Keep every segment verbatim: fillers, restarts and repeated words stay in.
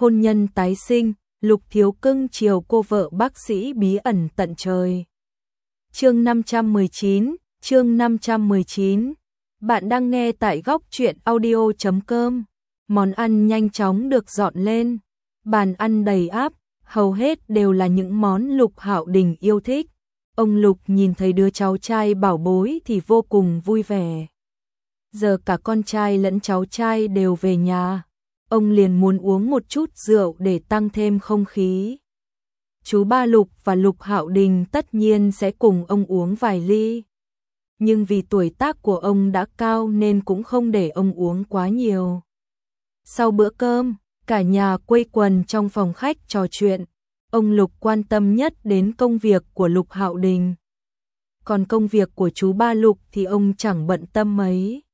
hôn nhân tái sinh, Lục Thiếu cưng chiều cô vợ bác sĩ bí ẩn tận trời. Chương năm trăm mười chín, chương năm trăm mười chín. Bạn đang nghe tại góc truyện audio chấm com. Món ăn nhanh chóng được dọn lên, bàn ăn đầy ắp, hầu hết đều là những món Lục Hạo Đình yêu thích. Ông Lục nhìn thấy đứa cháu trai bảo bối thì vô cùng vui vẻ. Giờ cả con trai lẫn cháu trai đều về nhà, ông liền muốn uống một chút rượu để tăng thêm không khí. Chú ba Lục và Lục Hạo Đình tất nhiên sẽ cùng ông uống vài ly. Nhưng vì tuổi tác của ông đã cao nên cũng không để ông uống quá nhiều. Sau bữa cơm, cả nhà quây quần trong phòng khách trò chuyện. Ông Lục quan tâm nhất đến công việc của Lục Hạo Đình. Còn công việc của chú ba Lục thì ông chẳng bận tâm mấy.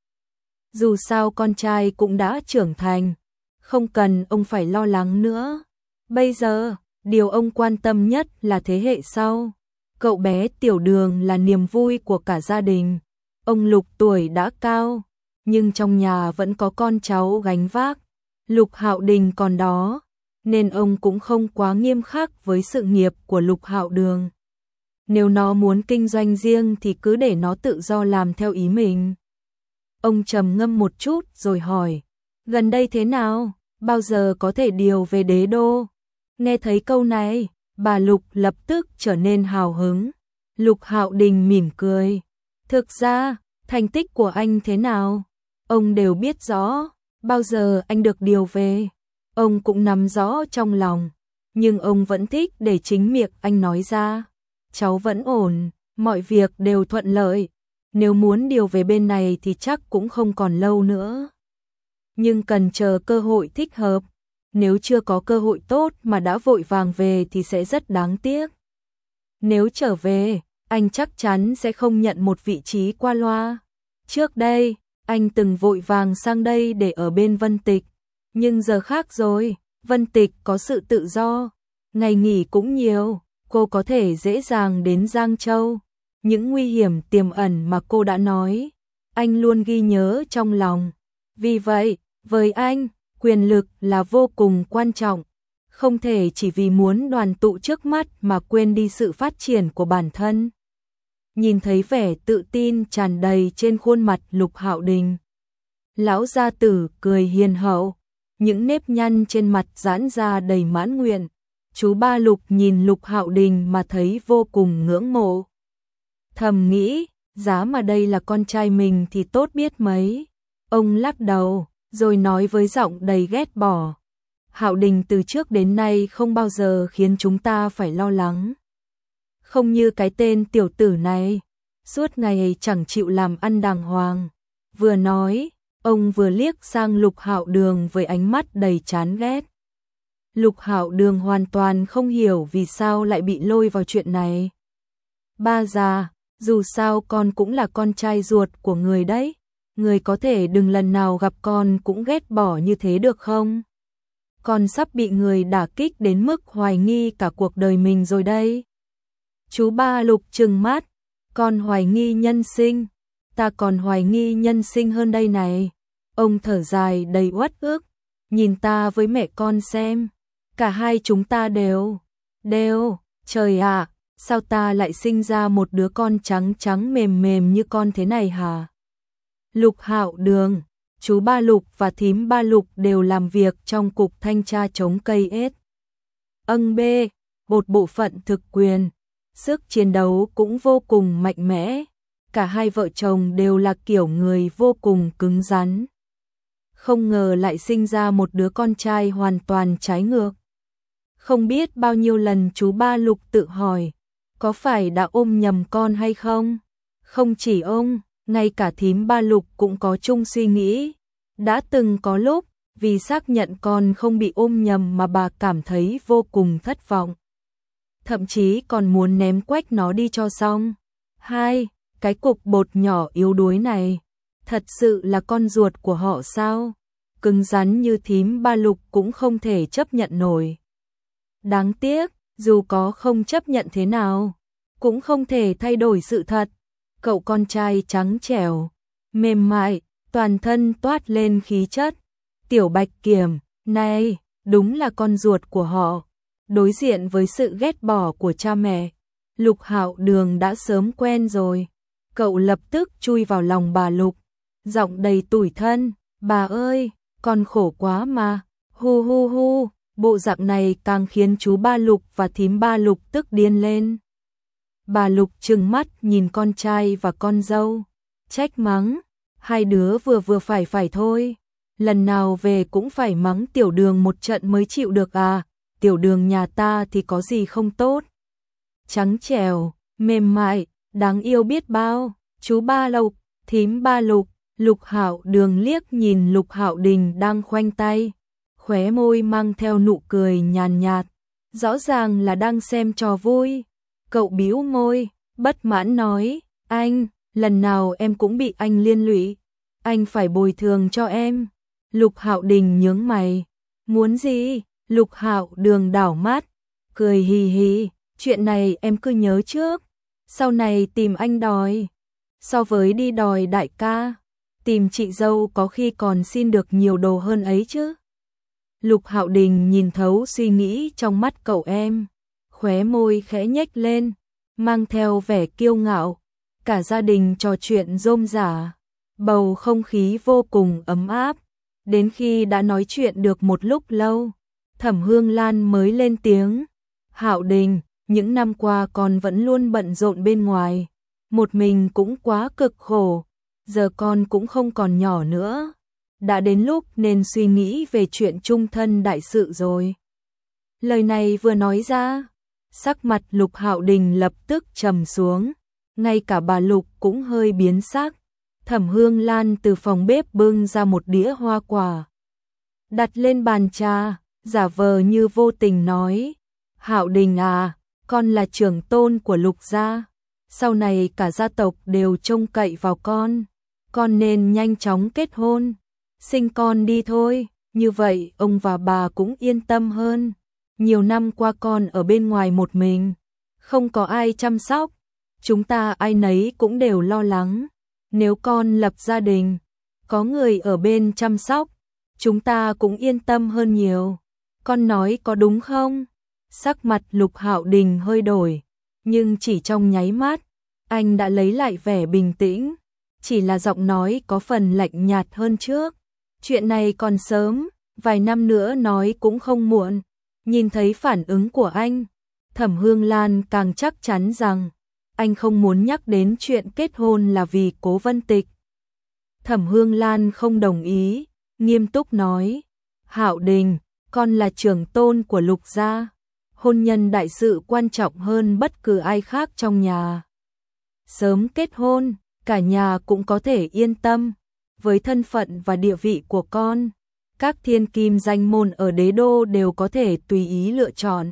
Dù sao con trai cũng đã trưởng thành, không cần ông phải lo lắng nữa. Bây giờ, điều ông quan tâm nhất là thế hệ sau. Cậu bé Tiểu Đường là niềm vui của cả gia đình. Ông Lục tuổi đã cao, nhưng trong nhà vẫn có con cháu gánh vác. Lục Hạo Đình còn đó, nên ông cũng không quá nghiêm khắc với sự nghiệp của Lục Hạo Đường. Nếu nó muốn kinh doanh riêng thì cứ để nó tự do làm theo ý mình. Ông trầm ngâm một chút rồi hỏi, gần đây thế nào, bao giờ có thể điều về đế đô? Nghe thấy câu này, bà Lục lập tức trở nên hào hứng. Lục Hạo Đình mỉm cười, thực ra, thành tích của anh thế nào? Ông đều biết rõ, bao giờ anh được điều về? Ông cũng nắm rõ trong lòng, nhưng ông vẫn thích để chính miệng anh nói ra. Cháu vẫn ổn, mọi việc đều thuận lợi. Nếu muốn điều về bên này thì chắc cũng không còn lâu nữa. Nhưng cần chờ cơ hội thích hợp. Nếu chưa có cơ hội tốt mà đã vội vàng về thì sẽ rất đáng tiếc. Nếu trở về, anh chắc chắn sẽ không nhận một vị trí qua loa. Trước đây, anh từng vội vàng sang đây để ở bên Vân Tịch. Nhưng giờ khác rồi, Vân Tịch có sự tự do. Ngày nghỉ cũng nhiều, cô có thể dễ dàng đến Giang Châu. Những nguy hiểm tiềm ẩn mà cô đã nói, anh luôn ghi nhớ trong lòng. Vì vậy, với anh, quyền lực là vô cùng quan trọng. Không thể chỉ vì muốn đoàn tụ trước mắt mà quên đi sự phát triển của bản thân. Nhìn thấy vẻ tự tin tràn đầy trên khuôn mặt Lục Hạo Đình, lão gia tử cười hiền hậu, những nếp nhăn trên mặt giãn ra đầy mãn nguyện. Chú ba Lục nhìn Lục Hạo Đình mà thấy vô cùng ngưỡng mộ. Thầm nghĩ, giá mà đây là con trai mình thì tốt biết mấy. Ông lắc đầu, rồi nói với giọng đầy ghét bỏ, Hạo Đình từ trước đến nay không bao giờ khiến chúng ta phải lo lắng. Không như cái tên tiểu tử này, suốt ngày chẳng chịu làm ăn đàng hoàng. Vừa nói, ông vừa liếc sang Lục Hạo Đường với ánh mắt đầy chán ghét. Lục Hạo Đường hoàn toàn không hiểu vì sao lại bị lôi vào chuyện này. Ba già, dù sao con cũng là con trai ruột của người đấy. Người có thể đừng lần nào gặp con cũng ghét bỏ như thế được không? Con sắp bị người đả kích đến mức hoài nghi cả cuộc đời mình rồi đây. Chú ba Lục trừng mắt, con hoài nghi nhân sinh, ta còn hoài nghi nhân sinh hơn đây này. Ông thở dài đầy uất ức, nhìn ta với mẹ con xem, cả hai chúng ta đều, đều, trời ạ, sao ta lại sinh ra một đứa con trắng trắng mềm mềm như con thế này hả? Lục Hạo Đường, chú ba Lục và thím ba Lục đều làm việc trong cục thanh tra chống cây ết. Âng bê, một bộ phận thực quyền, sức chiến đấu cũng vô cùng mạnh mẽ. Cả hai vợ chồng đều là kiểu người vô cùng cứng rắn. Không ngờ lại sinh ra một đứa con trai hoàn toàn trái ngược. Không biết bao nhiêu lần chú ba Lục tự hỏi, có phải đã ôm nhầm con hay không? Không chỉ ông, ngay cả thím ba Lục cũng có chung suy nghĩ. Đã từng có lúc, vì xác nhận con không bị ôm nhầm mà bà cảm thấy vô cùng thất vọng. Thậm chí còn muốn ném quách nó đi cho xong. Hai, cái cục bột nhỏ yếu đuối này, thật sự là con ruột của họ sao? Cứng rắn như thím ba Lục cũng không thể chấp nhận nổi. Đáng tiếc, dù có không chấp nhận thế nào, cũng không thể thay đổi sự thật. Cậu con trai trắng trẻo, mềm mại, toàn thân toát lên khí chất. Tiểu Bạch Kiểm, này, đúng là con ruột của họ. Đối diện với sự ghét bỏ của cha mẹ, Lục Hạo Đường đã sớm quen rồi. Cậu lập tức chui vào lòng bà Lục, giọng đầy tủi thân, bà ơi, con khổ quá mà, hu hu hu, bộ dạng này càng khiến chú ba Lục và thím ba Lục tức điên lên. Bà Lục trừng mắt nhìn con trai và con dâu, trách mắng, hai đứa vừa vừa phải phải thôi, lần nào về cũng phải mắng Tiểu Đường một trận mới chịu được à, Tiểu Đường nhà ta thì có gì không tốt. Trắng trẻo, mềm mại, đáng yêu biết bao, chú ba Lục, thím ba Lục. Lục Hạo Đường liếc nhìn Lục Hạo Đình đang khoanh tay, khóe môi mang theo nụ cười nhàn nhạt, rõ ràng là đang xem trò vui. Cậu bĩu môi, bất mãn nói, anh, lần nào em cũng bị anh liên lụy, anh phải bồi thường cho em. Lục Hạo Đình nhướng mày, muốn gì? Lục Hạo Đường đảo mắt, cười hì hì, chuyện này em cứ nhớ trước, sau này tìm anh đòi. So với đi đòi đại ca, tìm chị dâu có khi còn xin được nhiều đồ hơn ấy chứ. Lục Hạo Đình nhìn thấu suy nghĩ trong mắt cậu em, khóe môi khẽ nhếch lên, mang theo vẻ kiêu ngạo. Cả gia đình trò chuyện rôm rả, bầu không khí vô cùng ấm áp. Đến khi đã nói chuyện được một lúc lâu, Thẩm Hương Lan mới lên tiếng, Hạo Đình, những năm qua con vẫn luôn bận rộn bên ngoài, một mình cũng quá cực khổ, giờ con cũng không còn nhỏ nữa, đã đến lúc nên suy nghĩ về chuyện chung thân đại sự rồi. Lời này vừa nói ra, sắc mặt Lục Hạo Đình lập tức trầm xuống, ngay cả bà Lục cũng hơi biến sắc. Thẩm Hương Lan từ phòng bếp bưng ra một đĩa hoa quả, đặt lên bàn trà, giả vờ như vô tình nói, Hạo Đình à, con là trưởng tôn của Lục gia, sau này cả gia tộc đều trông cậy vào con, con nên nhanh chóng kết hôn, sinh con đi thôi, như vậy ông và bà cũng yên tâm hơn. Nhiều năm qua con ở bên ngoài một mình, không có ai chăm sóc, chúng ta ai nấy cũng đều lo lắng. Nếu con lập gia đình, có người ở bên chăm sóc, chúng ta cũng yên tâm hơn nhiều. Con nói có đúng không? Sắc mặt Lục Hạo Đình hơi đổi, nhưng chỉ trong nháy mắt, anh đã lấy lại vẻ bình tĩnh, chỉ là giọng nói có phần lạnh nhạt hơn trước. Chuyện này còn sớm, vài năm nữa nói cũng không muộn. Nhìn thấy phản ứng của anh, Thẩm Hương Lan càng chắc chắn rằng anh không muốn nhắc đến chuyện kết hôn là vì Cố Vân Tịch. Thẩm Hương Lan không đồng ý, nghiêm túc nói, Hạo Đình, con là trưởng tôn của Lục gia, hôn nhân đại sự quan trọng hơn bất cứ ai khác trong nhà. Sớm kết hôn, cả nhà cũng có thể yên tâm, với thân phận và địa vị của con, các thiên kim danh môn ở đế đô đều có thể tùy ý lựa chọn.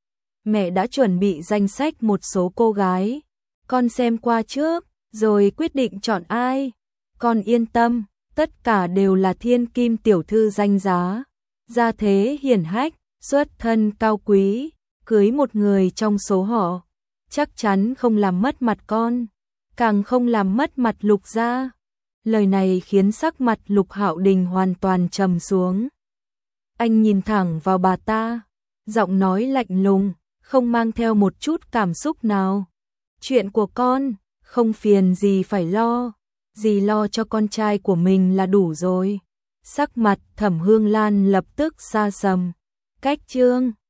Mẹ đã chuẩn bị danh sách một số cô gái, con xem qua trước, rồi quyết định chọn ai. Con yên tâm, tất cả đều là thiên kim tiểu thư danh giá, gia thế hiển hách, xuất thân cao quý, cưới một người trong số họ, chắc chắn không làm mất mặt con, càng không làm mất mặt Lục gia. Lời này khiến sắc mặt Lục Hạo Đình hoàn toàn trầm xuống. Anh nhìn thẳng vào bà ta, giọng nói lạnh lùng, không mang theo một chút cảm xúc nào. Chuyện của con, không phiền gì phải lo, dì lo cho con trai của mình là đủ rồi. Sắc mặt Thẩm Hương Lan lập tức xa sầm. Cách chương